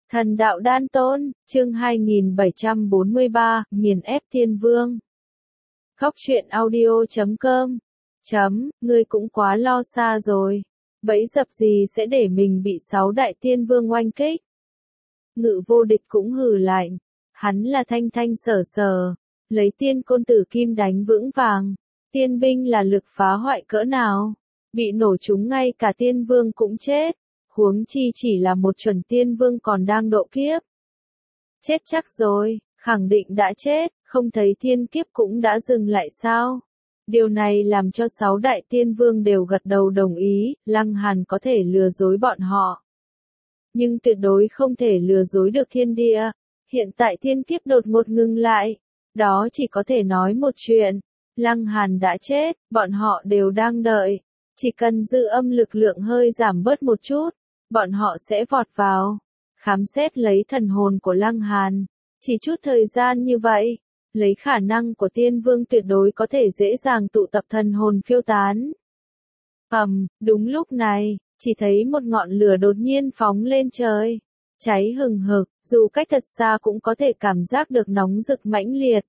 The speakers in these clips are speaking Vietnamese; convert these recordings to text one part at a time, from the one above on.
Thần đạo đan tôn, chương 2743, nghiền ép thiên vương. Khóc chuyện audio.com. Ngươi cũng quá lo xa rồi. Bẫy dập gì sẽ để mình bị 6 đại tiên vương oanh kích. Ngự vô địch cũng hừ lạnh. Hắn là thanh thanh sở sở. Lấy tiên côn tử kim đánh vững vàng. Tiên binh là lực phá hoại cỡ nào. Bị nổ trúng ngay cả tiên vương cũng chết. Huống chi chỉ là một chuẩn tiên vương còn đang độ kiếp. Chết chắc rồi, khẳng định đã chết, không thấy thiên kiếp cũng đã dừng lại sao? Điều này làm cho 6 đại tiên vương đều gật đầu đồng ý, Lăng Hàn có thể lừa dối bọn họ. Nhưng tuyệt đối không thể lừa dối được thiên địa. Hiện tại thiên kiếp đột ngột ngừng lại. Đó chỉ có thể nói một chuyện. Lăng Hàn đã chết, bọn họ đều đang đợi. Chỉ cần dư âm lực lượng hơi giảm bớt một chút, bọn họ sẽ vọt vào, khám xét lấy thần hồn của Lăng Hàn. Chỉ chút thời gian như vậy, lấy khả năng của tiên vương tuyệt đối có thể dễ dàng tụ tập thần hồn phiêu tán. Đúng lúc này, chỉ thấy một ngọn lửa đột nhiên phóng lên trời. Cháy hừng hực, dù cách thật xa cũng có thể cảm giác được nóng rực mãnh liệt.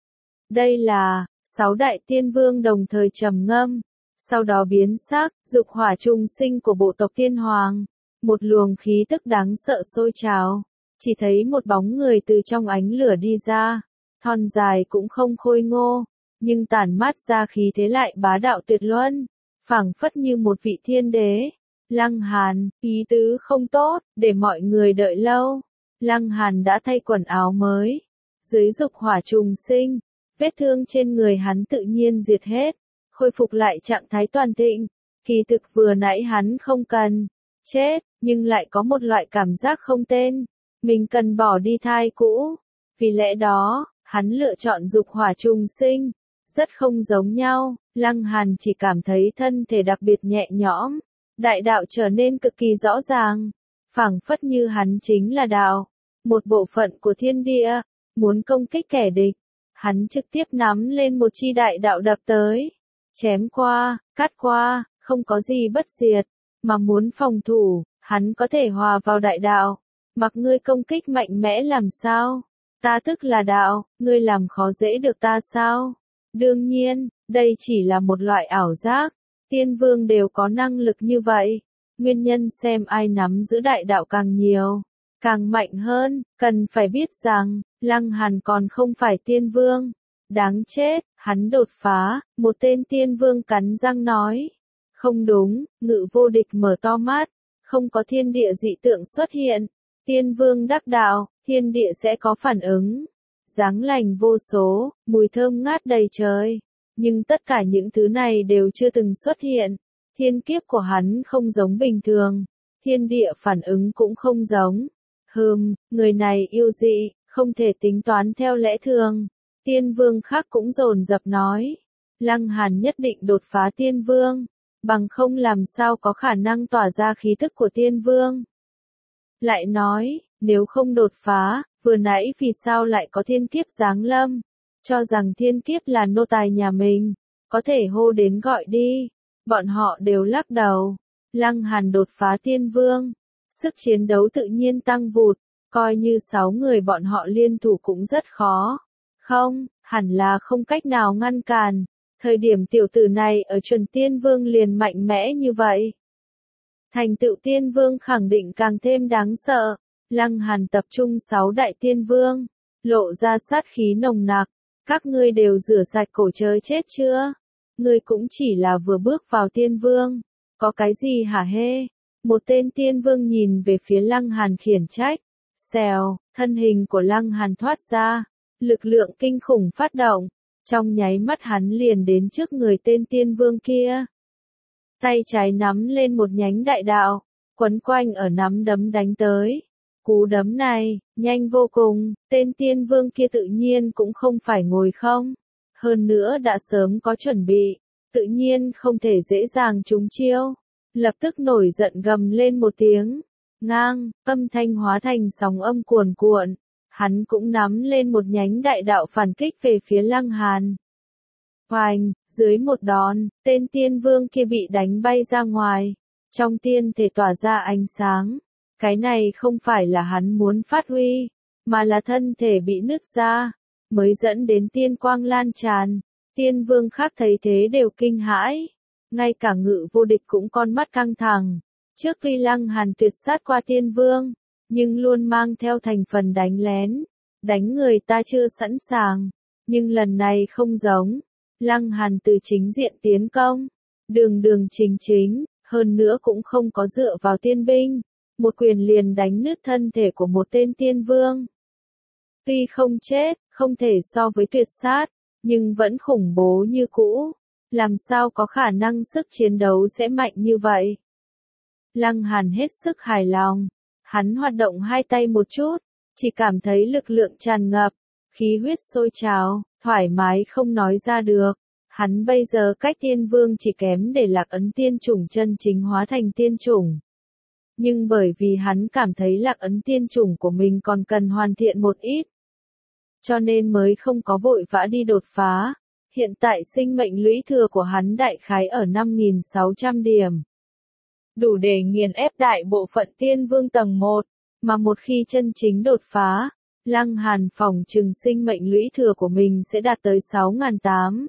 Đây là 6 đại tiên vương đồng thời trầm ngâm, sau đó biến sắc, dục hỏa trùng sinh của bộ tộc tiên hoàng. Một luồng khí tức đáng sợ sôi trào, chỉ thấy một bóng người từ trong ánh lửa đi ra, thon dài cũng không khôi ngô, nhưng tản mát ra khí thế lại bá đạo tuyệt luân, phảng phất như một vị thiên đế. Lăng Hàn, ý tứ không tốt, để mọi người đợi lâu. Lăng Hàn đã thay quần áo mới, dưới dục hỏa trùng sinh, vết thương trên người hắn tự nhiên diệt hết, khôi phục lại trạng thái toàn thịnh. Kỳ thực vừa nãy hắn không cần chết, nhưng lại có một loại cảm giác không tên. Mình cần bỏ đi thai cũ. Vì lẽ đó, hắn lựa chọn dục hỏa trùng sinh. Rất không giống nhau, Lăng Hàn chỉ cảm thấy thân thể đặc biệt nhẹ nhõm. Đại đạo trở nên cực kỳ rõ ràng. Phảng phất như hắn chính là đạo. Một bộ phận của thiên địa. Muốn công kích kẻ địch. Hắn trực tiếp nắm lên một chi đại đạo đập tới. Chém qua, cắt qua, không có gì bất diệt. Mà muốn phòng thủ, hắn có thể hòa vào đại đạo. Mặc ngươi công kích mạnh mẽ làm sao? Ta tức là đạo, ngươi làm khó dễ được ta sao? Đương nhiên, đây chỉ là một loại ảo giác. Tiên vương đều có năng lực như vậy. Nguyên nhân xem ai nắm giữ đại đạo càng nhiều, càng mạnh hơn. Cần phải biết rằng, Lăng Hàn còn không phải tiên vương. Đáng chết, hắn đột phá, một tên tiên vương cắn răng nói. Không đúng, Ngự vô địch mở to mắt, không có thiên địa dị tượng xuất hiện. Tiên vương đắc đạo, thiên địa sẽ có phản ứng. Giáng lành vô số, mùi thơm ngát đầy trời. Nhưng tất cả những thứ này đều chưa từng xuất hiện. Thiên kiếp của hắn không giống bình thường. Thiên địa phản ứng cũng không giống. Người này yêu dị, không thể tính toán theo lẽ thường. Tiên vương khác cũng dồn dập nói. Lăng Hàn nhất định đột phá tiên vương. Bằng không làm sao có khả năng tỏa ra khí thức của tiên vương. Lại nói, nếu không đột phá, vừa nãy vì sao lại có thiên kiếp giáng lâm? Cho rằng thiên kiếp là nô tài nhà mình, có thể hô đến gọi đi. Bọn họ đều lắc đầu. Lăng Hàn đột phá tiên vương, sức chiến đấu tự nhiên tăng vụt, coi như 6 người bọn họ liên thủ cũng rất khó. Không, hẳn là không cách nào ngăn cản. Thời điểm tiểu tử này ở chuẩn tiên vương liền mạnh mẽ như vậy. Thành tựu tiên vương khẳng định càng thêm đáng sợ. Lăng Hàn tập trung 6 đại tiên vương, lộ ra sát khí nồng nặc. Các ngươi đều rửa sạch cổ chơi chết chưa? Ngươi cũng chỉ là vừa bước vào tiên vương. Có cái gì hả hê? Một tên tiên vương nhìn về phía Lăng Hàn khiển trách. Xèo, thân hình của Lăng Hàn thoát ra. Lực lượng kinh khủng phát động. Trong nháy mắt hắn liền đến trước người tên tiên vương kia. Tay trái nắm lên một nhánh đại đạo, quấn quanh ở nắm đấm đánh tới. Cú đấm này, nhanh vô cùng, tên tiên vương kia tự nhiên cũng không phải ngồi không. Hơn nữa đã sớm có chuẩn bị, tự nhiên không thể dễ dàng trúng chiêu. Lập tức nổi giận gầm lên một tiếng. Ngang, âm thanh hóa thành sóng âm cuồn cuộn. Hắn cũng nắm lên một nhánh đại đạo phản kích về phía Lăng Hàn. Hoành, dưới một đòn, tên tiên vương kia bị đánh bay ra ngoài. Trong tiên thể tỏa ra ánh sáng. Cái này không phải là hắn muốn phát huy, mà là thân thể bị nứt ra, mới dẫn đến tiên quang lan tràn. Tiên vương khác thấy thế đều kinh hãi, ngay cả Ngự Vô Địch cũng con mắt căng thẳng. Trước khi Lăng Hàn tuyệt sát qua tiên vương, nhưng luôn mang theo thành phần đánh lén, đánh người ta chưa sẵn sàng. Nhưng lần này không giống, Lăng Hàn từ chính diện tiến công, đường đường chính chính, hơn nữa cũng không có dựa vào tiên binh, một quyền liền đánh nứt thân thể của một tên tiên vương. Tuy không chết, không thể so với tuyệt sát, nhưng vẫn khủng bố như cũ, làm sao có khả năng sức chiến đấu sẽ mạnh như vậy. Lăng Hàn hết sức hài lòng, hắn hoạt động hai tay một chút, chỉ cảm thấy lực lượng tràn ngập, khí huyết sôi trào, thoải mái không nói ra được. Hắn bây giờ cách tiên vương chỉ kém để Lạc Ấn tiên chủng chân chính hóa thành tiên chủng. Nhưng bởi vì hắn cảm thấy Lạc Ấn tiên chủng của mình còn cần hoàn thiện một ít, cho nên mới không có vội vã đi đột phá. Hiện tại sinh mệnh lũy thừa của hắn đại khái ở 5.600 điểm. Đủ để nghiền ép đại bộ phận tiên vương tầng 1, mà một khi chân chính đột phá, Lăng Hàn phỏng chừng sinh mệnh lũy thừa của mình sẽ đạt tới 6.800,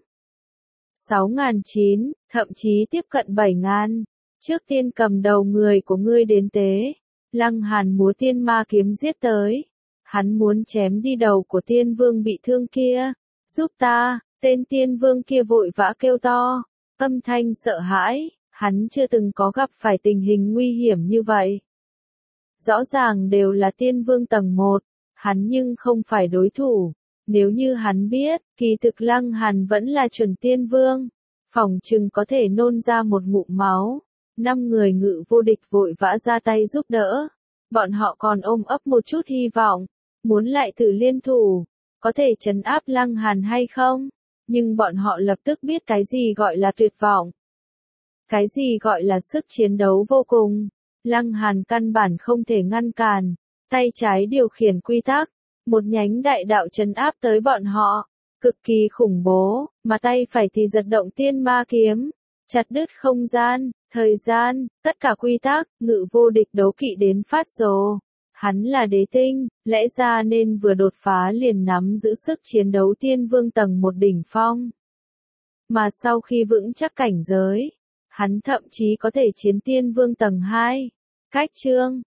6.900, thậm chí tiếp cận 7.000. Trước tiên cầm đầu người của ngươi đến tế. Lăng Hàn múa tiên ma kiếm giết tới. Hắn muốn chém đi đầu của tiên vương bị thương kia. Giúp ta, tên tiên vương kia vội vã kêu to. Âm thanh sợ hãi, hắn chưa từng có gặp phải tình hình nguy hiểm như vậy. Rõ ràng đều là tiên vương tầng 1, hắn nhưng không phải đối thủ. Nếu như hắn biết, kỳ thực Lăng Hàn vẫn là chuẩn tiên vương, phỏng chừng có thể nôn ra một ngụm máu. 5 người Ngự Vô Địch vội vã ra tay giúp đỡ. Bọn họ còn ôm ấp một chút hy vọng, muốn lại thử liên thủ, có thể trấn áp Lăng Hàn hay không? Nhưng bọn họ lập tức biết cái gì gọi là tuyệt vọng. Cái gì gọi là sức chiến đấu vô cùng. Lăng Hàn căn bản không thể ngăn cản, tay trái điều khiển quy tắc, một nhánh đại đạo trấn áp tới bọn họ, cực kỳ khủng bố, mà tay phải thì giật động tiên ma kiếm, chặt đứt không gian, thời gian, tất cả quy tắc. Ngự Vô Địch đấu kỵ đến phát rồ. Hắn là đế tinh, lẽ ra nên vừa đột phá liền nắm giữ sức chiến đấu tiên vương tầng 1 đỉnh phong. Mà sau khi vững chắc cảnh giới, hắn thậm chí có thể chiến tiên vương tầng 2. Cách chương